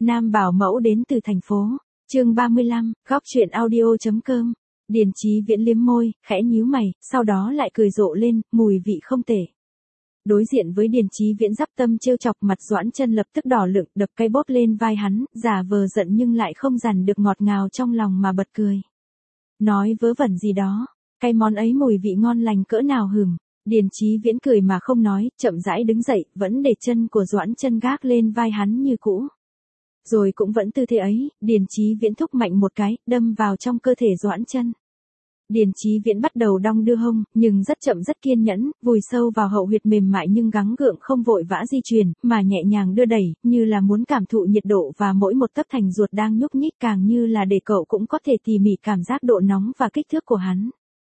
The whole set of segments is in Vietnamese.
Nam bảo mẫu đến từ thành phố. Chương 35, góc truyện audio.com. Điền Chí Viễn liếm môi, khẽ nhíu mày, sau đó lại cười rộ lên, mùi vị không tệ. Đối diện với Điền Chí Viễn dắp tâm trêu chọc, mặt Doãn Chân lập tức đỏ lựng, đập cây bóp lên vai hắn, giả vờ giận nhưng lại không dằn được ngọt ngào trong lòng mà bật cười. Nói vớ vẩn gì đó, cái món ấy mùi vị ngon lành cỡ nào hừm. Điền Chí Viễn cười mà không nói, chậm rãi đứng dậy, vẫn để chân của Doãn Chân gác lên vai hắn như cũ. Rồi cũng vẫn tư thế ấy, Điền Chí Viễn thúc mạnh một cái, đâm vào trong cơ thể Doãn Chân. Điền Chí Viễn bắt đầu đong đưa hông, nhưng rất chậm rất kiên nhẫn, vùi sâu vào hậu huyệt mềm mại nhưng gắng gượng không vội vã di chuyển, mà nhẹ nhàng đưa đẩy, như là muốn cảm thụ nhiệt độ và mỗi một tấc thành ruột đang nhúc nhích, càng như là để cậu cũng có thể tỉ mỉ cảm giác độ nóng và kích thước của hắn.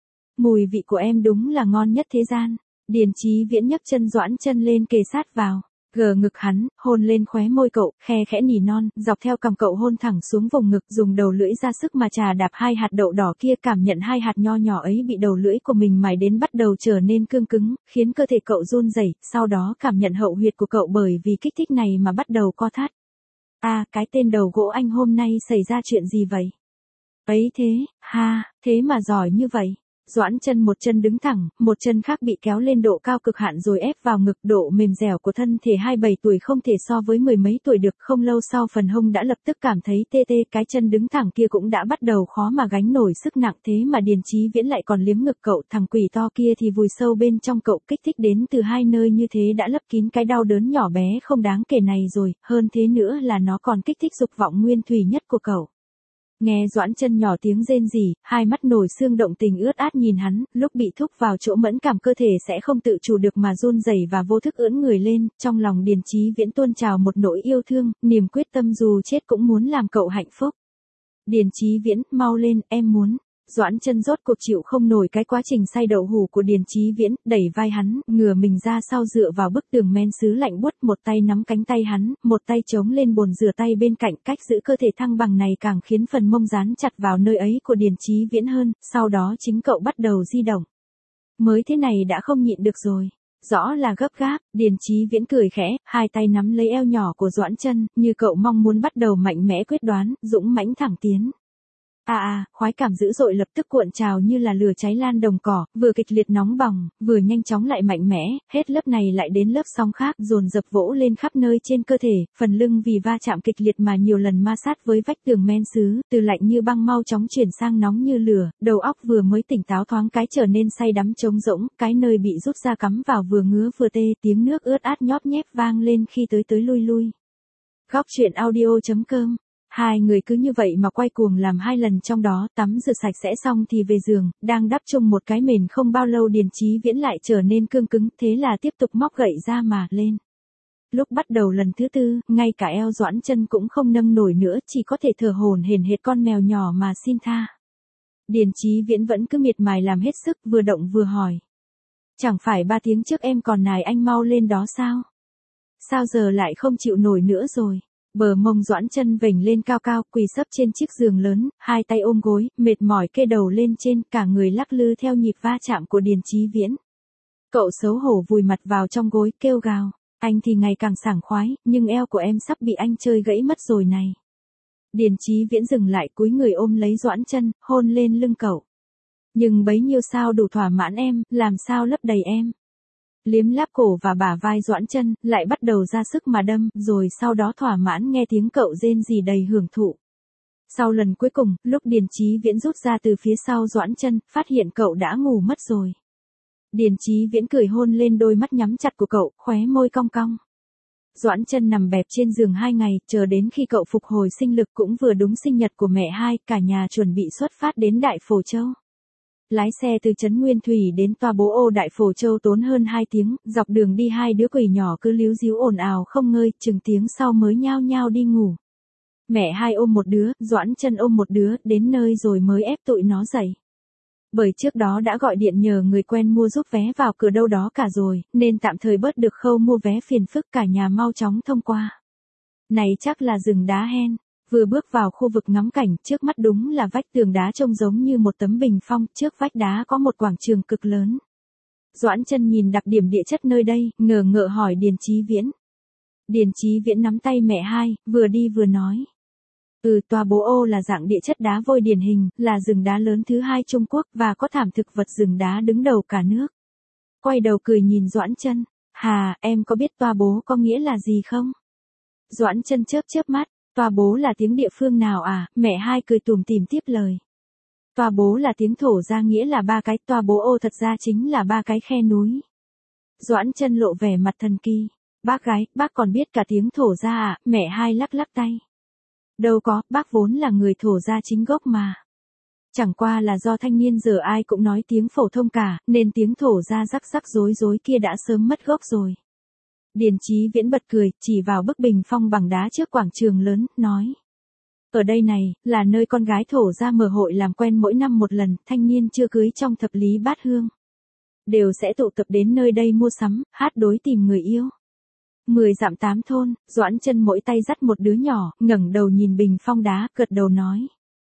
Mùi vị của em đúng là ngon nhất thế gian. Điền Chí Viễn nhấc chân Doãn Chân lên kề sát vào, gờ ngực hắn, hôn lên khóe môi cậu, khe khẽ nỉ non, dọc theo cằm cậu hôn thẳng xuống vùng ngực, dùng đầu lưỡi ra sức mà chà đạp hai hạt đậu đỏ kia, cảm nhận hai hạt nho nhỏ ấy bị đầu lưỡi của mình mài đến bắt đầu trở nên cương cứng, khiến cơ thể cậu run rẩy, sau đó cảm nhận hậu huyệt của cậu bởi vì kích thích này mà bắt đầu co thắt. Cái tên đầu gỗ anh hôm nay xảy ra chuyện gì vậy? Ấy thế, thế mà giỏi như vậy. Doãn Chân một chân đứng thẳng, một chân khác bị kéo lên độ cao cực hạn rồi ép vào ngực, độ mềm dẻo của thân thể 27 tuổi không thể so với mười mấy tuổi được. Không lâu sau phần hông đã lập tức cảm thấy tê tê, cái chân đứng thẳng kia cũng đã bắt đầu khó mà gánh nổi sức nặng, thế mà Điền Chí Viễn lại còn liếm ngực cậu, thằng quỷ to kia thì vùi sâu bên trong cậu, kích thích đến từ hai nơi như thế đã lấp kín cái đau đớn nhỏ bé không đáng kể này rồi, hơn thế nữa là nó còn kích thích dục vọng nguyên thủy nhất của cậu. Nghe Doãn Chân nhỏ tiếng rên rỉ, hai mắt nổi xương động tình ướt át nhìn hắn, lúc bị thúc vào chỗ mẫn cảm cơ thể sẽ không tự chủ được mà run rẩy và vô thức ưỡn người lên, trong lòng Điền Chí Viễn tuôn trào một nỗi yêu thương, niềm quyết tâm dù chết cũng muốn làm cậu hạnh phúc. Điền Chí Viễn, mau lên, em muốn. Doãn Chân rốt cuộc chịu không nổi cái quá trình xay đậu hủ của Điền Chí Viễn, đẩy vai hắn, ngửa mình ra sau dựa vào bức tường men sứ lạnh buốt, một tay nắm cánh tay hắn, một tay chống lên bồn rửa tay bên cạnh, cách giữ cơ thể thăng bằng này càng khiến phần mông dán chặt vào nơi ấy của Điền Chí Viễn hơn, sau đó chính cậu bắt đầu di động. Mới thế này đã không nhịn được rồi. Rõ là gấp gáp, Điền Chí Viễn cười khẽ, hai tay nắm lấy eo nhỏ của Doãn Chân, như cậu mong muốn bắt đầu mạnh mẽ quyết đoán, dũng mãnh thẳng tiến. Khoái cảm dữ dội lập tức cuộn trào như là lửa cháy lan đồng cỏ, vừa kịch liệt nóng bỏng, vừa nhanh chóng lại mạnh mẽ, hết lớp này lại đến lớp sóng khác, dồn dập vỗ lên khắp nơi trên cơ thể, phần lưng vì va chạm kịch liệt mà nhiều lần ma sát với vách tường men sứ, từ lạnh như băng mau chóng chuyển sang nóng như lửa, đầu óc vừa mới tỉnh táo thoáng cái trở nên say đắm trống rỗng, cái nơi bị rút ra cắm vào vừa ngứa vừa tê, tiếng nước ướt át nhóp nhép vang lên khi tới lui lui. Góc truyện audio.com. Hai người cứ như vậy mà quay cuồng làm hai lần, trong đó tắm rửa sạch sẽ xong thì về giường, đang đắp chung một cái mền không bao lâu Điền Chí Viễn lại trở nên cương cứng, thế là tiếp tục móc gậy ra mà lên. Lúc bắt đầu lần thứ tư, ngay cả eo Doãn Chân cũng không nâng nổi nữa, chỉ có thể thở hổn hển hệt con mèo nhỏ mà xin tha. Điền Chí Viễn vẫn cứ miệt mài làm hết sức, vừa động vừa hỏi. Chẳng phải 3 tiếng trước em còn nài anh mau lên đó sao? Sao giờ lại không chịu nổi nữa rồi? Bờ mông Doãn Chân vểnh lên cao cao, quỳ sấp trên chiếc giường lớn, hai tay ôm gối, mệt mỏi kê đầu lên trên, cả người lắc lư theo nhịp va chạm của Điền Chí Viễn. Cậu xấu hổ vùi mặt vào trong gối, kêu gào, anh thì ngày càng sảng khoái, nhưng eo của em sắp bị anh chơi gãy mất rồi này. Điền Chí Viễn dừng lại, cúi người ôm lấy Doãn Chân, hôn lên lưng cậu. Nhưng bấy nhiêu sao đủ thỏa mãn em, làm sao lấp đầy em. Liếm láp cổ và bả vai Doãn Chân, lại bắt đầu ra sức mà đâm, rồi sau đó thỏa mãn nghe tiếng cậu rên rỉ đầy hưởng thụ. Sau lần cuối cùng, lúc Điền Chí Viễn rút ra từ phía sau Doãn Chân, phát hiện cậu đã ngủ mất rồi. Điền Chí Viễn cười hôn lên đôi mắt nhắm chặt của cậu, khóe môi cong cong. Doãn Chân nằm bẹp trên giường 2 ngày, chờ đến khi cậu phục hồi sinh lực cũng vừa đúng sinh nhật của mẹ hai, cả nhà chuẩn bị xuất phát đến Đại Phổ Châu. Lái xe từ trấn Nguyên Thủy đến tòa bố ô Đại Phổ Châu tốn hơn 2 tiếng, dọc đường đi hai đứa quỷ nhỏ cứ líu díu ồn ào không ngơi, chừng tiếng sau mới nhao nhao đi ngủ. Mẹ hai ôm một đứa, Doãn Chân ôm một đứa, đến nơi rồi mới ép tụi nó dậy. Bởi trước đó đã gọi điện nhờ người quen mua giúp vé vào cửa đâu đó cả rồi, nên tạm thời bớt được khâu mua vé phiền phức, cả nhà mau chóng thông qua. Này chắc là rừng đá hen. Vừa bước vào khu vực ngắm cảnh, trước mắt đúng là vách tường đá trông giống như một tấm bình phong, trước vách đá có một quảng trường cực lớn. Doãn Chân nhìn đặc điểm địa chất nơi đây, ngờ ngợ hỏi Điền Chí Viễn. Điền Chí Viễn nắm tay mẹ hai, vừa đi vừa nói. Tòa Bố Ô là dạng địa chất đá vôi điển hình, là rừng đá lớn thứ hai Trung Quốc và có thảm thực vật rừng đá đứng đầu cả nước. Quay đầu cười nhìn Doãn Chân, "Hà, em có biết Tòa Bố có nghĩa là gì không?" Doãn Chân chớp chớp mắt, "Tòa Bố là tiếng địa phương nào à?" Mẹ hai cười tủm tỉm tiếp lời. Tòa Bố là tiếng Thổ ra nghĩa là ba cái, Tòa Bố Ô thật ra chính là ba cái khe núi. Doãn Chân lộ vẻ mặt thần kỳ. "Bác gái, bác còn biết cả tiếng Thổ ra à?" Mẹ hai lắc lắc tay. "Đâu có, bác vốn là người Thổ ra chính gốc mà. Chẳng qua là do thanh niên giờ ai cũng nói tiếng phổ thông cả, nên tiếng Thổ ra rắc rắc rối rối kia đã sớm mất gốc rồi." Điền Chí Viễn bật cười, chỉ vào bức bình phong bằng đá trước quảng trường lớn, nói. "Ở đây này, là nơi con gái Thổ ra mở hội làm quen mỗi năm một lần, thanh niên chưa cưới trong thập lý bát hương. Đều sẽ tụ tập đến nơi đây mua sắm, hát đối tìm người yêu. 10 dặm 8 thôn." Doãn Chân mỗi tay dắt một đứa nhỏ, ngẩng đầu nhìn bình phong đá, gật đầu nói.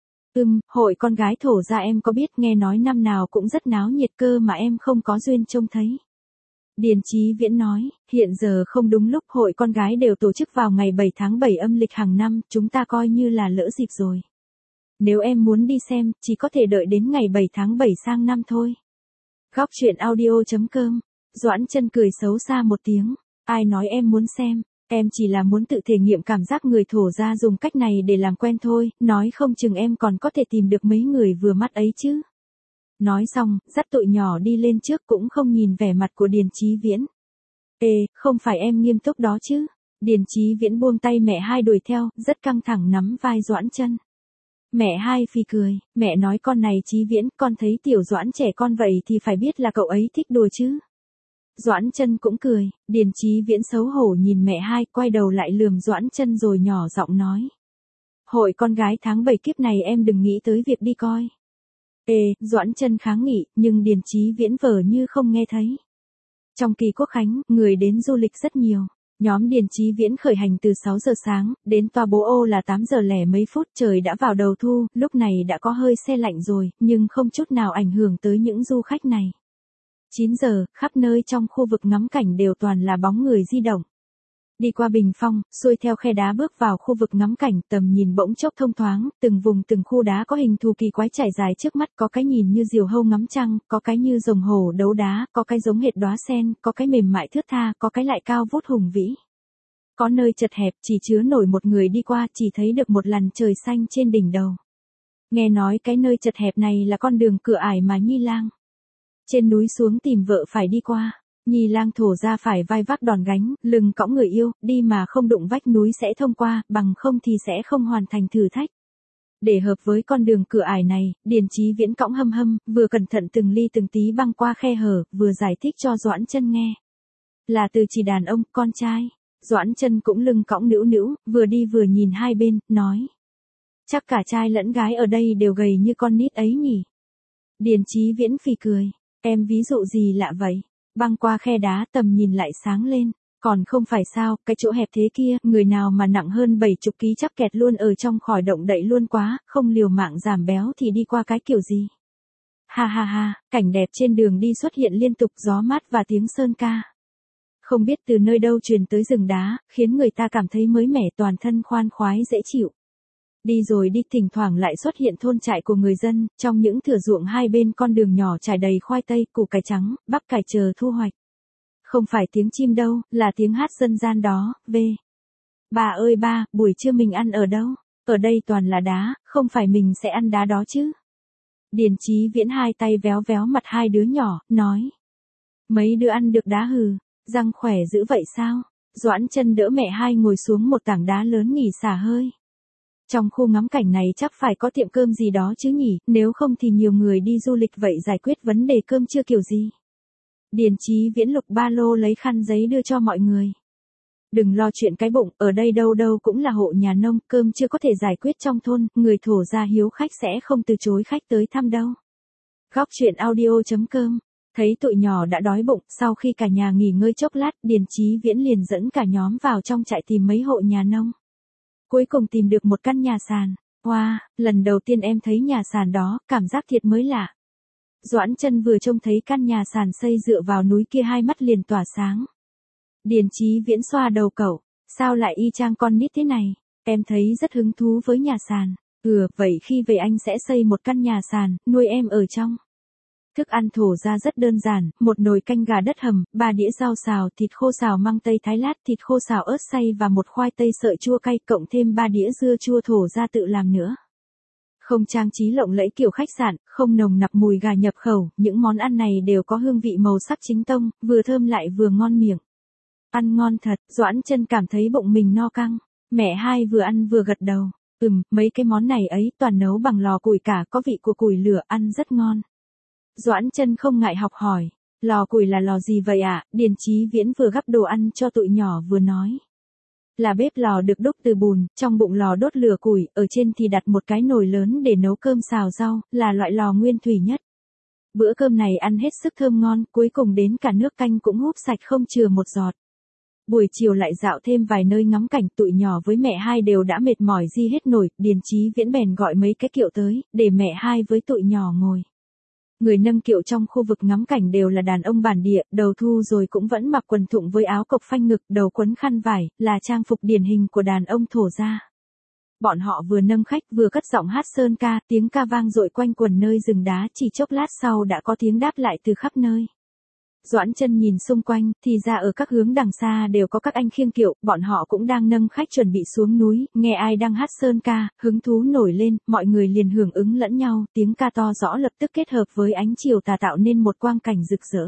Hội con gái Thổ ra em có biết, nghe nói năm nào cũng rất náo nhiệt cơ mà em không có duyên trông thấy." Điền Chí Viễn nói, "Hiện giờ không đúng lúc, hội con gái đều tổ chức vào ngày 7 tháng 7 âm lịch hàng năm, chúng ta coi như là lỡ dịp rồi. Nếu em muốn đi xem, chỉ có thể đợi đến ngày 7 tháng 7 sang năm thôi." Góc truyện audio.com. Doãn Chân cười xấu xa một tiếng. "Ai nói em muốn xem, em chỉ là muốn tự thể nghiệm cảm giác người Thổ ra dùng cách này để làm quen thôi, nói không chừng em còn có thể tìm được mấy người vừa mắt ấy chứ." Nói xong, dắt tụi nhỏ đi lên trước cũng không nhìn vẻ mặt của Điền Chí Viễn. Không phải em nghiêm túc đó chứ?" Điền Chí Viễn buông tay mẹ hai đuổi theo, rất căng thẳng nắm vai Doãn Chân. Mẹ hai phì cười, "Mẹ nói con này Chí Viễn, con thấy tiểu Doãn trẻ con vậy thì phải biết là cậu ấy thích đùa chứ." Doãn Chân cũng cười, Điền Chí Viễn xấu hổ nhìn mẹ hai, quay đầu lại lườm Doãn Chân rồi nhỏ giọng nói. "Hội con gái tháng 7 kiếp này em đừng nghĩ tới việc đi coi." Doãn Chân kháng nghị, nhưng Điền Chí Viễn vờ như không nghe thấy. Trong kỳ Quốc khánh, người đến du lịch rất nhiều. Nhóm Điền Chí Viễn khởi hành từ 6 giờ sáng, đến Tòa Bố Ô là 8 giờ lẻ mấy phút, trời đã vào đầu thu, lúc này đã có hơi se lạnh rồi, nhưng không chút nào ảnh hưởng tới những du khách này. 9 giờ, khắp nơi trong khu vực ngắm cảnh đều toàn là bóng người di động. Đi qua bình phong, xuôi theo khe đá bước vào khu vực ngắm cảnh, tầm nhìn bỗng chốc thông thoáng, từng vùng từng khu đá có hình thù kỳ quái trải dài trước mắt, có cái nhìn như diều hâu ngắm trăng, có cái như rồng hổ đấu đá, có cái giống hệt đóa sen, có cái mềm mại thướt tha, có cái lại cao vút hùng vĩ. Có nơi chật hẹp chỉ chứa nổi một người đi qua, chỉ thấy được một làn trời xanh trên đỉnh đầu. Nghe nói cái nơi chật hẹp này là con đường cửa ải mà Nhi Lang trên núi xuống tìm vợ phải đi qua. Nhi Lang Thổ ra phải vai vác đòn gánh, lưng cõng người yêu, đi mà không đụng vách núi sẽ thông qua, bằng không thì sẽ không hoàn thành thử thách. Để hợp với con đường cửa ải này, Điền Chí Viễn cõng hâm hâm, vừa cẩn thận từng ly từng tí băng qua khe hở, vừa giải thích cho Doãn Chân nghe. Là từ chỉ đàn ông, con trai. Doãn Chân cũng lưng cõng nữu nữu, vừa đi vừa nhìn hai bên, nói. Chắc cả trai lẫn gái ở đây đều gầy như con nít ấy nhỉ. Điền Chí Viễn phì cười. Em ví dụ gì lạ vậy? Băng qua khe đá tầm nhìn lại sáng lên. Còn không phải sao, cái chỗ hẹp thế kia, người nào mà nặng hơn 70 kg chắc kẹt luôn ở trong khỏi động đậy luôn quá, không liều mạng giảm béo thì đi qua cái kiểu gì. Ha ha ha, cảnh đẹp trên đường đi xuất hiện liên tục, gió mát và tiếng sơn ca. Không biết từ nơi đâu truyền tới rừng đá, khiến người ta cảm thấy mới mẻ, toàn thân khoan khoái dễ chịu. Đi rồi đi, thỉnh thoảng lại xuất hiện thôn trại của người dân, trong những thửa ruộng hai bên con đường nhỏ trải đầy khoai tây, củ cải trắng, bắp cải chờ thu hoạch. Không phải tiếng chim đâu, là tiếng hát dân gian đó. Bà ơi ba, buổi trưa mình ăn ở đâu? Ở đây toàn là đá, không phải mình sẽ ăn đá đó chứ? Điền Chí Viễn hai tay véo véo mặt hai đứa nhỏ, nói. Mấy đứa ăn được đá hừ, răng khỏe dữ vậy sao? Doãn Chân đỡ mẹ hai ngồi xuống một tảng đá lớn nghỉ xả hơi. Trong khu ngắm cảnh này chắc phải có tiệm cơm gì đó chứ nhỉ, nếu không thì nhiều người đi du lịch vậy giải quyết vấn đề cơm trưa kiểu gì? Điền Chí Viễn lục ba lô lấy khăn giấy đưa cho mọi người. Đừng lo chuyện cái bụng, ở đây đâu đâu cũng là hộ nhà nông, cơm chưa có thể giải quyết trong thôn, người Thổ ra hiếu khách sẽ không từ chối khách tới thăm đâu. Góc truyện audio.com. Thấy tụi nhỏ đã đói bụng, sau khi cả nhà nghỉ ngơi chốc lát, Điền Chí Viễn liền dẫn cả nhóm vào trong trại tìm mấy hộ nhà nông. Cuối cùng tìm được một căn nhà sàn. Wow, lần đầu tiên em thấy nhà sàn đó, cảm giác thiệt mới lạ. Doãn Chân vừa trông thấy căn nhà sàn xây dựa vào núi kia hai mắt liền tỏa sáng. Điền Chí Viễn xoa đầu cậu, Sao lại y chang con nít thế này? Em thấy rất hứng thú với nhà sàn. Vậy khi về anh sẽ xây một căn nhà sàn, nuôi em ở trong. Thức ăn thổ ra rất đơn giản, một nồi canh gà đất hầm, 3 đĩa rau xào, thịt khô xào măng tây thái lát, thịt khô xào ớt xay và một khoai tây sợi chua cay, cộng thêm 3 đĩa dưa chua thổ ra tự làm nữa. Không trang trí lộng lẫy kiểu khách sạn, không nồng nặc mùi gà nhập khẩu, những món ăn này đều có hương vị màu sắc chính tông, vừa thơm lại vừa ngon miệng. Ăn ngon thật, Doãn Chân cảm thấy bụng mình no căng. Mẹ hai vừa ăn vừa gật đầu. Mấy cái món này ấy toàn nấu bằng lò củi cả, có vị của củi lửa, ăn rất ngon. Doãn Chân không ngại học hỏi. Lò củi là lò gì vậy ạ? Điền Chí Viễn vừa gắp đồ ăn cho tụi nhỏ vừa nói. Là bếp lò được đúc từ bùn, trong bụng lò đốt lửa củi, ở trên thì đặt một cái nồi lớn để nấu cơm xào rau, là loại lò nguyên thủy nhất. Bữa cơm này ăn hết sức thơm ngon, cuối cùng đến cả nước canh cũng húp sạch không chừa một giọt. Buổi chiều lại dạo thêm vài nơi ngắm cảnh, tụi nhỏ với mẹ hai đều đã mệt mỏi di hết nổi, Điền Chí Viễn bèn gọi mấy cái kiệu tới, để mẹ hai với tụi nhỏ ngồi. Người nâng kiệu trong khu vực ngắm cảnh đều là đàn ông bản địa, đầu thu rồi cũng vẫn mặc quần thụng với áo cộc phanh ngực, đầu quấn khăn vải, là trang phục điển hình của đàn ông thổ gia. Bọn họ vừa nâng khách vừa cất giọng hát sơn ca, tiếng ca vang dội quanh quần nơi rừng đá, chỉ chốc lát sau đã có tiếng đáp lại từ khắp nơi. Doãn Chân nhìn xung quanh, thì ra ở các hướng đằng xa đều có các anh khiêng kiệu, bọn họ cũng đang nâng khách chuẩn bị xuống núi, nghe ai đang hát sơn ca, hứng thú nổi lên, mọi người liền hưởng ứng lẫn nhau, tiếng ca to rõ lập tức kết hợp với ánh chiều tà tạo nên một quang cảnh rực rỡ.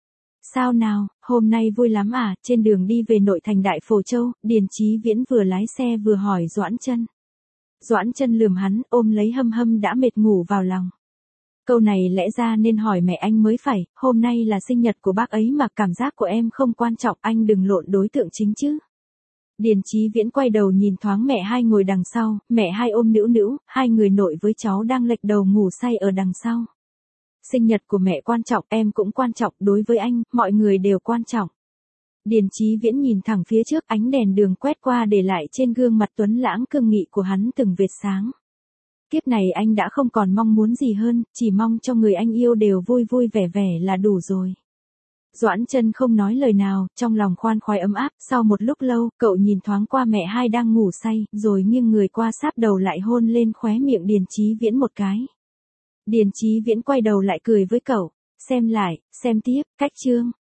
Sao nào, hôm nay vui lắm à? Trên đường đi về nội thành Đại Phổ Châu, Điền Chí Viễn vừa lái xe vừa hỏi Doãn Chân. Doãn Chân lườm hắn, ôm lấy Hâm Hâm đã mệt ngủ vào lòng. Câu này lẽ ra nên hỏi mẹ anh mới phải, hôm nay là sinh nhật của bác ấy mà, cảm giác của em không quan trọng, anh đừng lộn đối tượng chính chứ. Điền Chí Viễn quay đầu nhìn thoáng mẹ hai ngồi đằng sau, mẹ hai ôm Nữu Nữu, hai người nội với cháu đang lệch đầu ngủ say ở đằng sau. Sinh nhật của mẹ quan trọng, em cũng quan trọng, đối với anh, mọi người đều quan trọng. Điền Chí Viễn nhìn thẳng phía trước, ánh đèn đường quét qua để lại trên gương mặt tuấn lãng cương nghị của hắn từng vệt sáng. Kiếp này anh đã không còn mong muốn gì hơn, chỉ mong cho người anh yêu đều vui vui vẻ vẻ là đủ rồi. Doãn Chân không nói lời nào, trong lòng khoan khoái ấm áp, sau một lúc lâu, cậu nhìn thoáng qua mẹ hai đang ngủ say, rồi nghiêng người qua sáp đầu lại hôn lên khóe miệng Điền Chí Viễn một cái. Điền Chí Viễn quay đầu lại cười với cậu, xem lại, xem tiếp, cách chương.